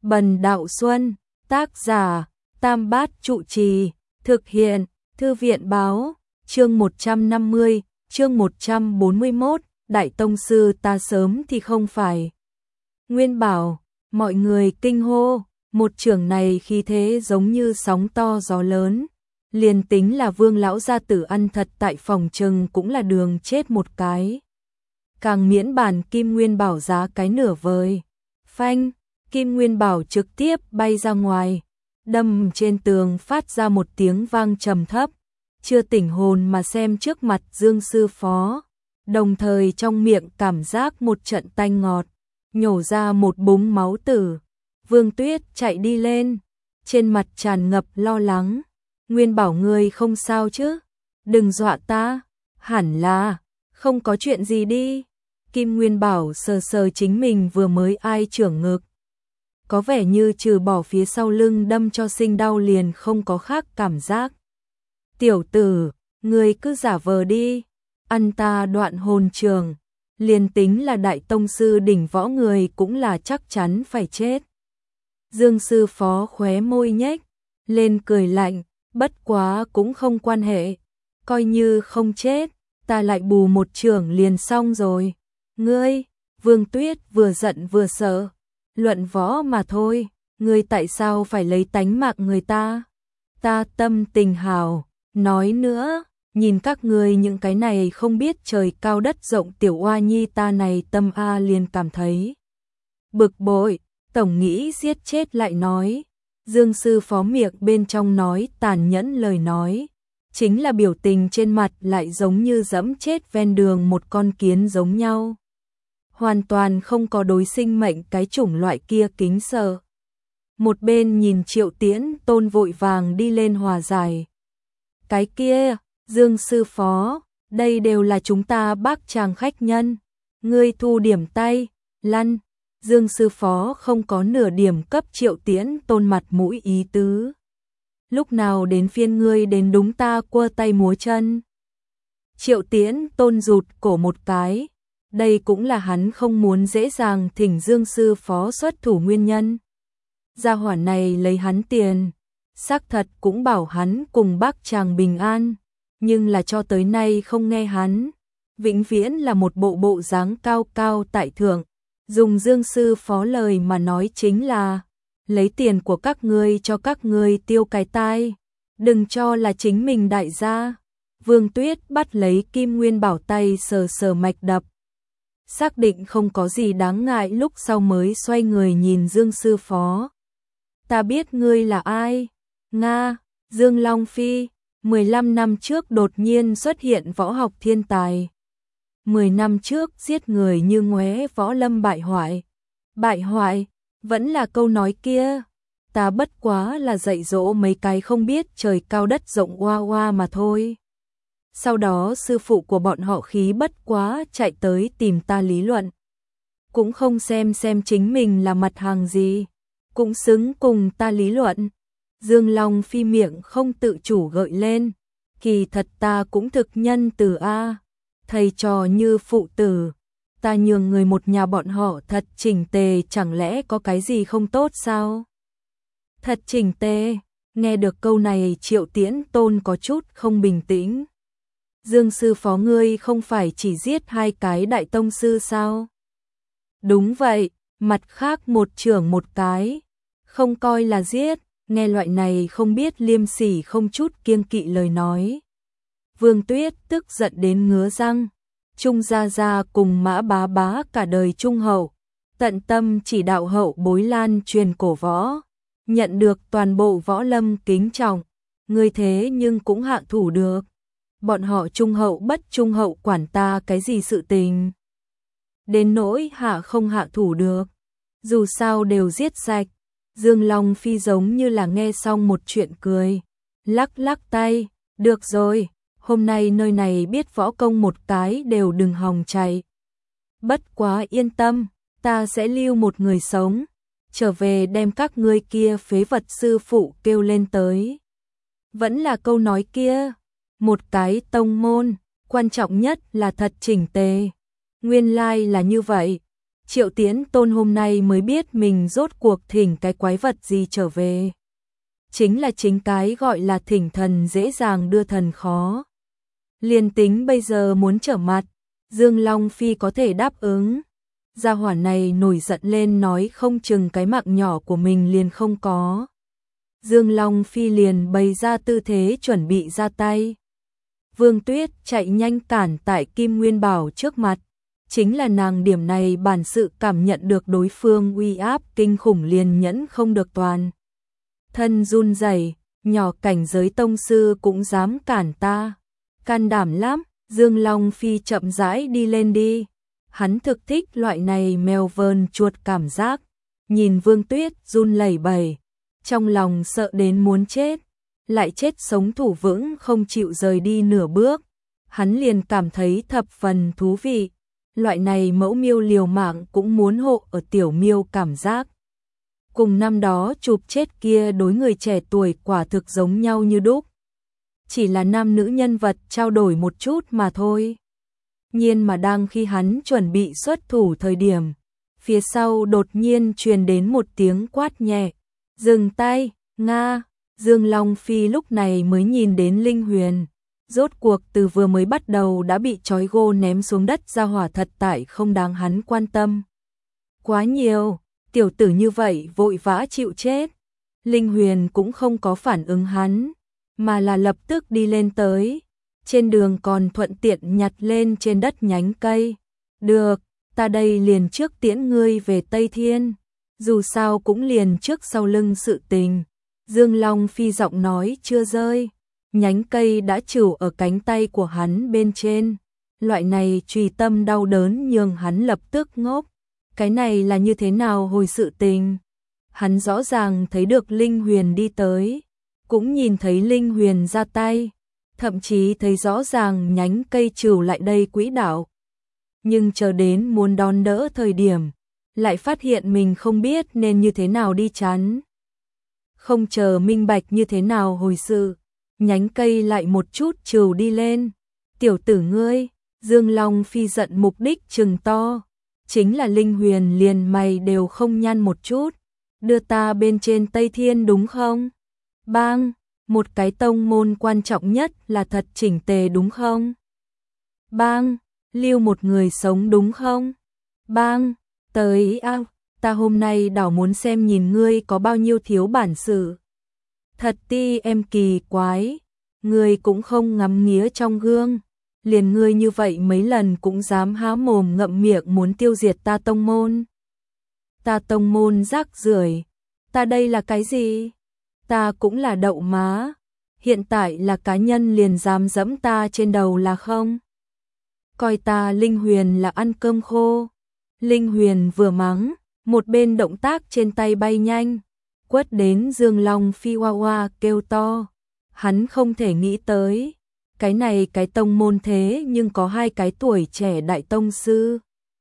Bần Đạo Xuân, tác giả, Tam Bát Trụ Trì, thực hiện, Thư viện Báo, chương 150, chương 141, Đại Tông Sư ta sớm thì không phải. Nguyên Bảo, mọi người kinh hô, một chưởng này khi thế giống như sóng to gió lớn. Liền tính là Vương lão gia tử ăn thật tại phòng trừng cũng là đường chết một cái. Càng miễn bản Kim Nguyên Bảo giá cái nửa vời. Phanh, Kim Nguyên Bảo trực tiếp bay ra ngoài, đâm trên tường phát ra một tiếng vang trầm thấp, chưa tỉnh hồn mà xem trước mặt Dương sư phó, đồng thời trong miệng cảm giác một trận tanh ngọt, nhổ ra một búng máu tử. Vương Tuyết chạy đi lên, trên mặt tràn ngập lo lắng. Nguyên Bảo ngươi không sao chứ? Đừng dọa ta. Hẳn là không có chuyện gì đi. Kim Nguyên Bảo sờ sờ chính mình vừa mới ai chưởng ngực, có vẻ như trừ bỏ phía sau lưng đâm cho sinh đau liền không có khác cảm giác. Tiểu tử, ngươi cứ giả vờ đi, ăn ta đoạn hồn trường, liền tính là đại tông sư đỉnh võ người cũng là chắc chắn phải chết. Dương sư phó khóe môi nhếch lên cười lạnh, bất quá cũng không quan hệ, coi như không chết, ta lại bù một chưởng liền xong rồi. Ngươi, Vương Tuyết vừa giận vừa sợ, luận võ mà thôi, ngươi tại sao phải lấy tánh mạng người ta? Ta tâm tình hào, nói nữa, nhìn các ngươi những cái này không biết trời cao đất rộng tiểu oa nhi ta này tâm a liền cảm thấy bực bội, tổng nghĩ giết chết lại nói. Dương sư phó miệng bên trong nói tàn nhẫn lời nói, chính là biểu tình trên mặt lại giống như dẫm chết ven đường một con kiến giống nhau. Hoàn toàn không có đối sinh mệnh cái chủng loại kia kính sợ. Một bên nhìn Triệu Tiễn Tôn vội vàng đi lên hòa giải. Cái kia, Dương sư phó, đây đều là chúng ta bác chàng khách nhân. Ngươi thu điểm tay, lăn. Dương sư phó không có nửa điểm cấp Triệu Tiễn Tôn mặt mũi ý tứ. Lúc nào đến phiên ngươi đến đúng ta quơ tay múa chân. Triệu Tiễn Tôn rụt cổ một cái. Đây cũng là hắn không muốn dễ dàng thỉnh Dương sư phó xuất thủ nguyên nhân. Gia hỏa này lấy hắn tiền, xác thật cũng bảo hắn cùng bác chàng bình an, nhưng là cho tới nay không nghe hắn, vĩnh viễn là một bộ dáng cao cao tại thượng. Dùng Dương sư phó lời mà nói chính là lấy tiền của các ngươi cho các ngươi tiêu cái tai, đừng cho là chính mình đại gia. Vương Tuyết bắt lấy Kim Nguyên Bảo tay sờ sờ mạch đập, xác định không có gì đáng ngại lúc sau mới xoay người nhìn Dương sư phó. Ta biết ngươi là ai? Nga, Dương Long Phi, 15 năm trước đột nhiên xuất hiện võ học thiên tài. 10 năm trước giết người như ngoé võ lâm bại hoại. Bại hoại, vẫn là câu nói kia. Ta bất quá là dạy dỗ mấy cái không biết trời cao đất rộng oa oa mà thôi. Sau đó sư phụ của bọn họ khí bất quá chạy tới tìm ta lý luận. Cũng không xem chính mình là mặt hàng gì, cũng xứng cùng ta lý luận. Dương Long Phi miệng không tự chủ gợi lên. Kỳ thật ta cũng thực nhân từ a, thầy trò như phụ tử. Ta nhường người một nhà bọn họ thật chỉnh tề, chẳng lẽ có cái gì không tốt sao? Thật chỉnh tề, nghe được câu này Triệu Tiễn Tôn có chút không bình tĩnh. Dương sư phó ngươi không phải chỉ giết hai cái đại tông sư sao? Đúng vậy, mặt khác một chưởng một cái, không coi là giết. Nghe loại này không biết liêm sỉ không chút kiêng kỵ lời nói, Vương Tuyết tức giận đến ngứa răng. Trung gia gia cùng Mã bá bá cả đời trung hậu, tận tâm chỉ đạo hậu bối lan truyền cổ võ, nhận được toàn bộ võ lâm kính trọng. Ngươi thế nhưng cũng hạ thủ được. Bọn họ trung hậu bất trung hậu quản ta cái gì sự tình. Đến nỗi hạ không hạ thủ được, dù sao đều giết sạch. Dương Long Phi giống như là nghe xong một chuyện cười, lắc lắc tay, được rồi, hôm nay nơi này biết võ công một cái đều đừng hòng chạy. Bất quá yên tâm, ta sẽ lưu một người sống, trở về đem các ngươi kia phế vật sư phụ kêu lên tới. Vẫn là câu nói kia, một cái tông môn, quan trọng nhất là thật chỉnh tề. Nguyên lai là như vậy, Triệu Tiễn Tôn hôm nay mới biết mình rốt cuộc thỉnh cái quái vật gì trở về. Chính cái gọi là thỉnh thần dễ dàng đưa thần khó. Liền tính bây giờ muốn trở mặt, Dương Long Phi có thể đáp ứng. Gia hỏa này nổi giận lên nói không chừng cái mạng nhỏ của mình liền không có. Dương Long Phi liền bày ra tư thế chuẩn bị ra tay. Vương Tuyết chạy nhanh cản tại Kim Nguyên Bảo trước mặt. Chính là nàng điểm này bản sự cảm nhận được đối phương uy áp kinh khủng liền nhẫn không được toàn. Thân run rẩy, nhỏ cảnh giới tông sư cũng dám cản ta. Can đảm lắm, Dương Long Phi chậm rãi đi lên đi. Hắn thực thích loại này mèo vờn chuột cảm giác. Nhìn Vương Tuyết run lẩy bẩy, trong lòng sợ đến muốn chết, lại chết sống thủ vững không chịu rời đi nửa bước. Hắn liền cảm thấy thập phần thú vị. Loại này mẫu miêu liều mạng cũng muốn hộ ở tiểu miêu cảm giác. Cùng năm đó chụp chết kia đối người trẻ tuổi quả thực giống nhau như đúc. Chỉ là nam nữ nhân vật trao đổi một chút mà thôi. Nhiên mà đang khi hắn chuẩn bị xuất thủ thời điểm, phía sau đột nhiên truyền đến một tiếng quát nhẹ. Dừng tay, Nga. Dương Long Phi lúc này mới nhìn đến Linh Huyền. Rốt cuộc từ vừa mới bắt đầu đã bị trói gô ném xuống đất ra hỏa thật tại không đáng hắn quan tâm. Quá nhiều, tiểu tử như vậy vội vã chịu chết. Linh Huyền cũng không có phản ứng hắn, mà là lập tức đi lên tới. Trên đường còn thuận tiện nhặt lên trên đất nhánh cây. Được, ta đây liền trước tiễn ngươi về Tây Thiên. Dù sao cũng liền trước sau lưng sự tình. Dương Long Phi giọng nói chưa rơi. Nhánh cây đã trừu ở cánh tay của hắn bên trên. Loại này truy tâm đau đớn nhường hắn lập tức ngốc. Cái này là như thế nào hồi sự tình? Hắn rõ ràng thấy được Linh Huyền đi tới. Cũng nhìn thấy Linh Huyền ra tay. Thậm chí thấy rõ ràng nhánh cây trừu lại đây quỹ đạo. Nhưng chờ đến muốn đón đỡ thời điểm, lại phát hiện mình không biết nên như thế nào đi chắn. Không chờ minh bạch như thế nào hồi sự, nhánh cây lại một chút trừu đi lên. Tiểu tử ngươi, Dương Long Phi giận mục đích trừng to. Chính là Linh Huyền liền mày đều không nhăn một chút. Đưa ta bên trên Tây Thiên đúng không? Bang, một cái tông môn quan trọng nhất là thật chỉnh tề đúng không? Bang, lưu một người sống đúng không? Bang, tới ao, ta hôm nay đảo muốn xem nhìn ngươi có bao nhiêu thiếu bản sự. Thật ti em kỳ quái, ngươi cũng không ngắm nghía trong gương. Liền ngươi như vậy mấy lần cũng dám há mồm ngậm miệng muốn tiêu diệt ta tông môn. Ta tông môn rác rưởi, ta đây là cái gì? Ta cũng là đậu má, hiện tại là cá nhân liền dám dẫm ta trên đầu là không? Coi ta Linh Huyền là ăn cơm khô. Linh Huyền vừa mắng, một bên động tác trên tay bay nhanh, quất đến Dương Long Phi hoa hoa kêu to. Hắn không thể nghĩ tới, cái này cái tông môn thế nhưng có hai cái tuổi trẻ đại tông sư.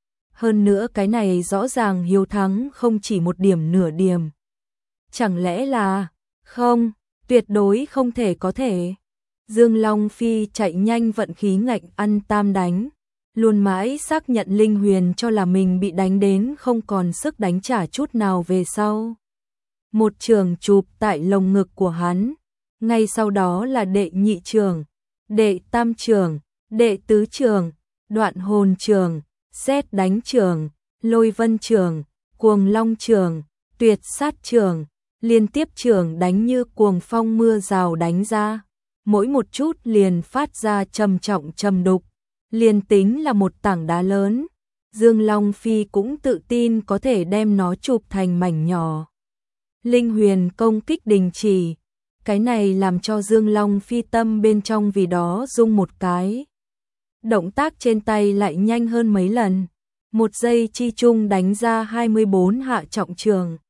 Hơn nữa cái này rõ ràng hiếu thắng không chỉ một điểm nửa điểm. Chẳng lẽ là, không, tuyệt đối không thể có thể. Dương Long Phi chạy nhanh vận khí ngạnh ăn tam đánh. Luôn mãi xác nhận Linh Huyền cho là mình bị đánh đến không còn sức đánh trả chút nào về sau. Một trường chụp tại lồng ngực của hắn. Ngay sau đó là đệ nhị trường, đệ tam trường, đệ tứ trường, đoạn hồn trường, sét đánh trường, lôi vân trường, cuồng long trường, tuyệt sát trường, liên tiếp trường đánh như cuồng phong mưa rào đánh ra. Mỗi một chút liền phát ra trầm trọng trầm đục. Liền tính là một tảng đá lớn, Dương Long Phi cũng tự tin có thể đem nó chụp thành mảnh nhỏ. Linh Huyền công kích đình chỉ, cái này làm cho Dương Long Phi tâm bên trong vì đó rung một cái. Động tác trên tay lại nhanh hơn mấy lần, một giây chi chung đánh ra 24 hạ trọng trường.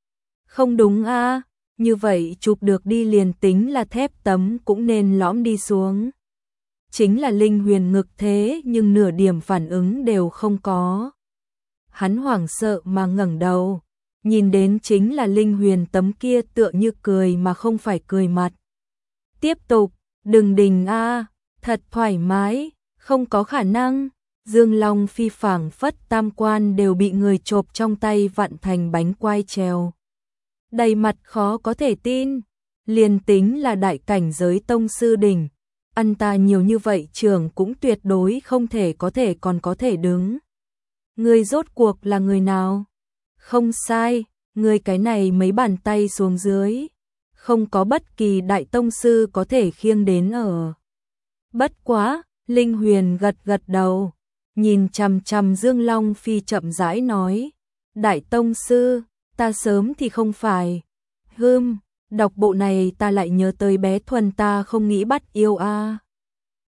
Không đúng a, như vậy chụp được đi liền tính là thép tấm cũng nên lõm đi xuống. Chính là Linh Huyền ngực thế nhưng nửa điểm phản ứng đều không có. Hắn hoảng sợ mà ngẩng đầu, nhìn đến chính là Linh Huyền tấm kia tựa như cười mà không phải cười mặt. Tiếp tục, đừng đình a, thật thoải mái, không có khả năng. Dương Long Phi phảng phất tam quan đều bị người chộp trong tay vặn thành bánh quai treo. Đầy mặt khó có thể tin, liền tính là đại cảnh giới tông sư đỉnh, ăn ta nhiều như vậy trưởng cũng tuyệt đối không thể còn có thể đứng. Người rốt cuộc là người nào? Không sai, người cái này mấy bàn tay xuống dưới, không có bất kỳ đại tông sư có thể khiêng đến ở. Bất quá, Linh Huyền gật gật đầu, nhìn chằm chằm Dương Long Phi chậm rãi nói, đại tông sư, ta sớm thì không phải. Đọc bộ này ta lại nhớ tới bé Thuần ta không nghĩ bắt yêu a.